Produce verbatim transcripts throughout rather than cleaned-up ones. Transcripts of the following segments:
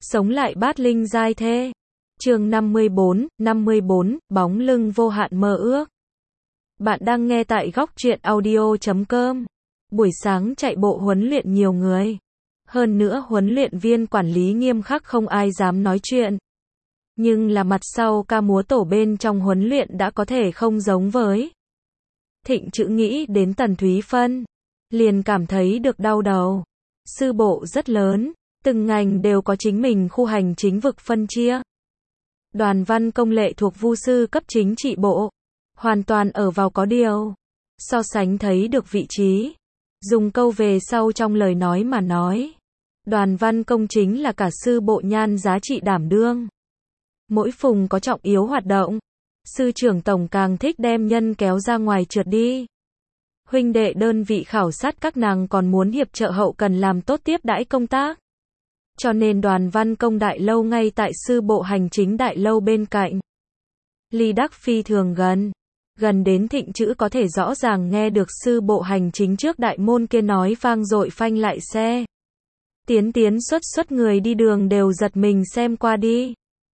Sống lại bát linh giai thê. Chương năm mươi bốn, năm mươi bốn, bóng lưng vô hạn mơ ước. Bạn đang nghe tại góc truyện audio chấm com. Buổi sáng chạy bộ huấn luyện nhiều người. Hơn nữa huấn luyện viên quản lý nghiêm khắc không ai dám nói chuyện. Nhưng là mặt sau ca múa tổ bên trong huấn luyện đã có thể không giống với. Thịnh Chữ nghĩ đến Tần Thúy Phân. Liền cảm thấy được đau đầu. Sư bộ rất lớn. Từng ngành đều có chính mình khu hành chính vực phân chia. Đoàn văn công lệ thuộc vu sư cấp chính trị bộ. Hoàn toàn ở vào có điều. So sánh thấy được vị trí. Dùng câu về sau trong lời nói mà nói. Đoàn văn công chính là cả sư bộ nhan giá trị đảm đương. Mỗi phùng có trọng yếu hoạt động. Sư trưởng tổng càng thích đem nhân kéo ra ngoài trượt đi. Huynh đệ đơn vị khảo sát các nàng còn muốn hiệp trợ hậu cần làm tốt tiếp đãi công tác. Cho nên đoàn văn công đại lâu ngay tại sư bộ hành chính đại lâu bên cạnh. Ly đắc phi thường gần. Gần đến Thịnh Chữ có thể rõ ràng nghe được sư bộ hành chính trước đại môn kia nói vang dội phanh lại xe. Tiến tiến xuất xuất người đi đường đều giật mình xem qua đi.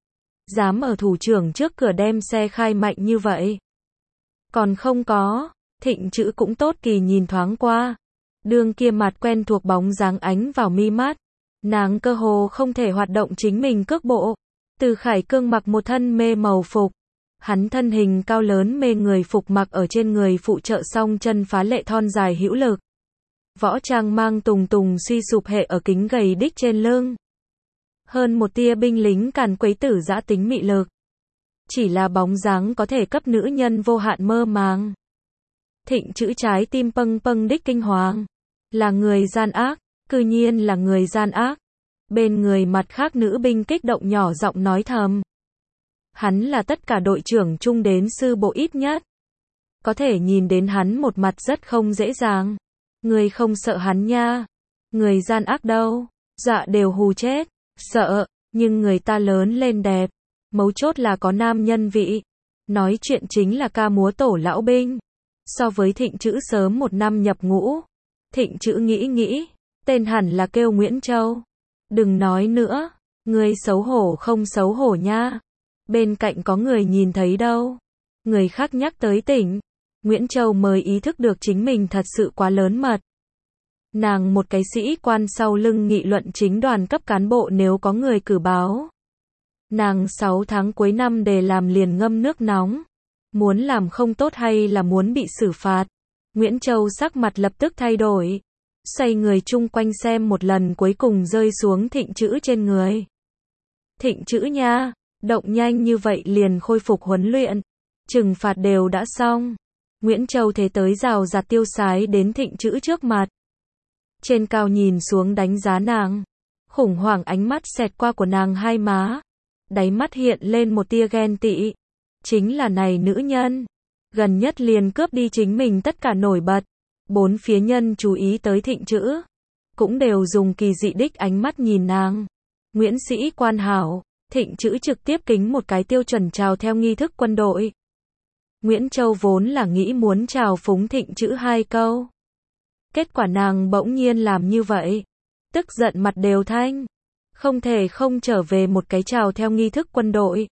Dám ở thủ trưởng trước cửa đem xe khai mạnh như vậy. Còn không có, Thịnh Chữ cũng tốt kỳ nhìn thoáng qua. Đường kia mặt quen thuộc bóng dáng ánh vào mi mắt. Nàng cơ hồ không thể hoạt động chính mình cước bộ. Từ Khải Cương mặc một thân mê màu phục. Hắn thân hình cao lớn mê người phục mặc ở trên người phụ trợ song chân phá lệ thon dài hữu lực. Võ trang mang tùng tùng suy sụp hệ ở kính gầy đích trên lưng. Hơn một tia binh lính càn quấy tử dã tính mị lực. Chỉ là bóng dáng có thể cấp nữ nhân vô hạn mơ màng. Thịnh Chữ trái tim pâng pâng đích kinh hoàng. Là người gian ác, cư nhiên là người gian ác. Bên người mặt khác nữ binh kích động nhỏ giọng nói thầm. Hắn là tất cả đội trưởng chung đến sư bộ ít nhất. Có thể nhìn đến hắn một mặt rất không dễ dàng. Người không sợ hắn nha. Người gian ác đâu, dạ đều hù chết. Sợ, nhưng người ta lớn lên đẹp. Mấu chốt là có nam nhân vị. Nói chuyện chính là ca múa tổ lão binh. So với Thịnh Chữ sớm một năm nhập ngũ. Thịnh Chữ nghĩ nghĩ, tên hẳn là kêu Nguyễn Châu. Đừng nói nữa, người xấu hổ không xấu hổ nha. Bên cạnh có người nhìn thấy đâu. Người khác nhắc tới tỉnh. Nguyễn Châu mới ý thức được chính mình thật sự quá lớn mật. Nàng một cái sĩ quan sau lưng nghị luận chính đoàn cấp cán bộ nếu có người cử báo. Nàng sáu tháng cuối năm để làm liền ngâm nước nóng. Muốn làm không tốt hay là muốn bị xử phạt. Nguyễn Châu sắc mặt lập tức thay đổi. Xoay người chung quanh xem một lần cuối cùng rơi xuống Thịnh Chữ trên người. Thịnh Chữ nha, động nhanh như vậy liền khôi phục huấn luyện. Trừng phạt đều đã xong. Nguyễn Châu thế tới rào rạt tiêu sái đến Thịnh Chữ trước mặt. Trên cao nhìn xuống đánh giá nàng. Khủng hoảng ánh mắt xẹt qua của nàng hai má. Đáy mắt hiện lên một tia ghen tị. Chính là này nữ nhân. Gần nhất liền cướp đi chính mình tất cả nổi bật. Bốn phía nhân chú ý tới Thịnh Chữ. Cũng đều dùng kỳ dị đích ánh mắt nhìn nàng. Nguyễn sĩ quan hảo. Thịnh Chữ trực tiếp kính một cái tiêu chuẩn chào theo nghi thức quân đội. Nguyễn Châu vốn là nghĩ muốn chào phúng Thịnh Chữ hai câu. Kết quả nàng bỗng nhiên làm như vậy. Tức giận mặt đều thanh. Không thể không trở về một cái chào theo nghi thức quân đội.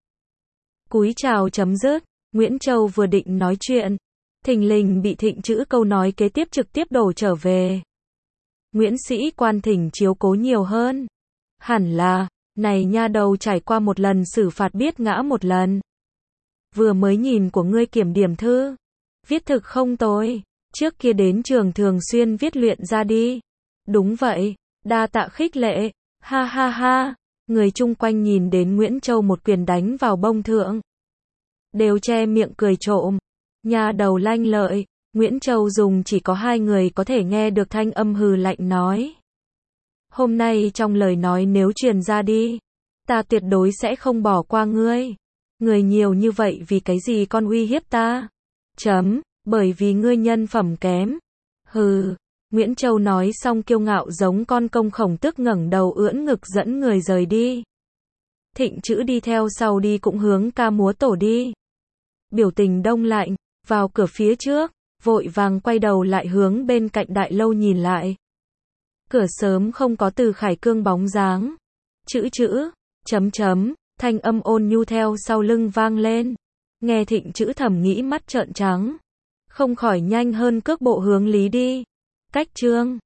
Cúi chào chấm dứt. Nguyễn Châu vừa định nói chuyện. Thình lình bị Thịnh Chữ câu nói kế tiếp trực tiếp đổ trở về. Nguyễn sĩ quan thỉnh chiếu cố nhiều hơn. Hẳn là, này nha đầu trải qua một lần xử phạt biết ngã một lần. Vừa mới nhìn của ngươi kiểm điểm thư. Viết thực không tồi. Trước kia đến trường thường xuyên viết luyện ra đi. Đúng vậy, đa tạ khích lệ. Ha ha ha. Người chung quanh nhìn đến Nguyễn Châu một quyền đánh vào bông thượng. Đều che miệng cười trộm. Nhà đầu lanh lợi. Nguyễn Châu dùng chỉ có hai người có thể nghe được thanh âm hừ lạnh nói. Hôm nay trong lời nói nếu truyền ra đi. Ta tuyệt đối sẽ không bỏ qua ngươi. Người nhiều như vậy vì cái gì con uy hiếp ta? Chấm. Bởi vì ngươi nhân phẩm kém. Hừ. Nguyễn Châu nói xong kiêu ngạo giống con công khổng tức ngẩng đầu ưỡn ngực dẫn người rời đi. Thịnh Chữ đi theo sau đi cũng hướng ca múa tổ đi. Biểu tình đông lạnh, vào cửa phía trước, vội vàng quay đầu lại hướng bên cạnh đại lâu nhìn lại. Cửa sớm không có Từ Khải Cương bóng dáng. Chữ chữ, chấm chấm, thanh âm ôn nhu theo sau lưng vang lên. Nghe Thịnh Chữ thầm nghĩ mắt trợn trắng. Không khỏi nhanh hơn cước bộ hướng Lý đi. Cách chương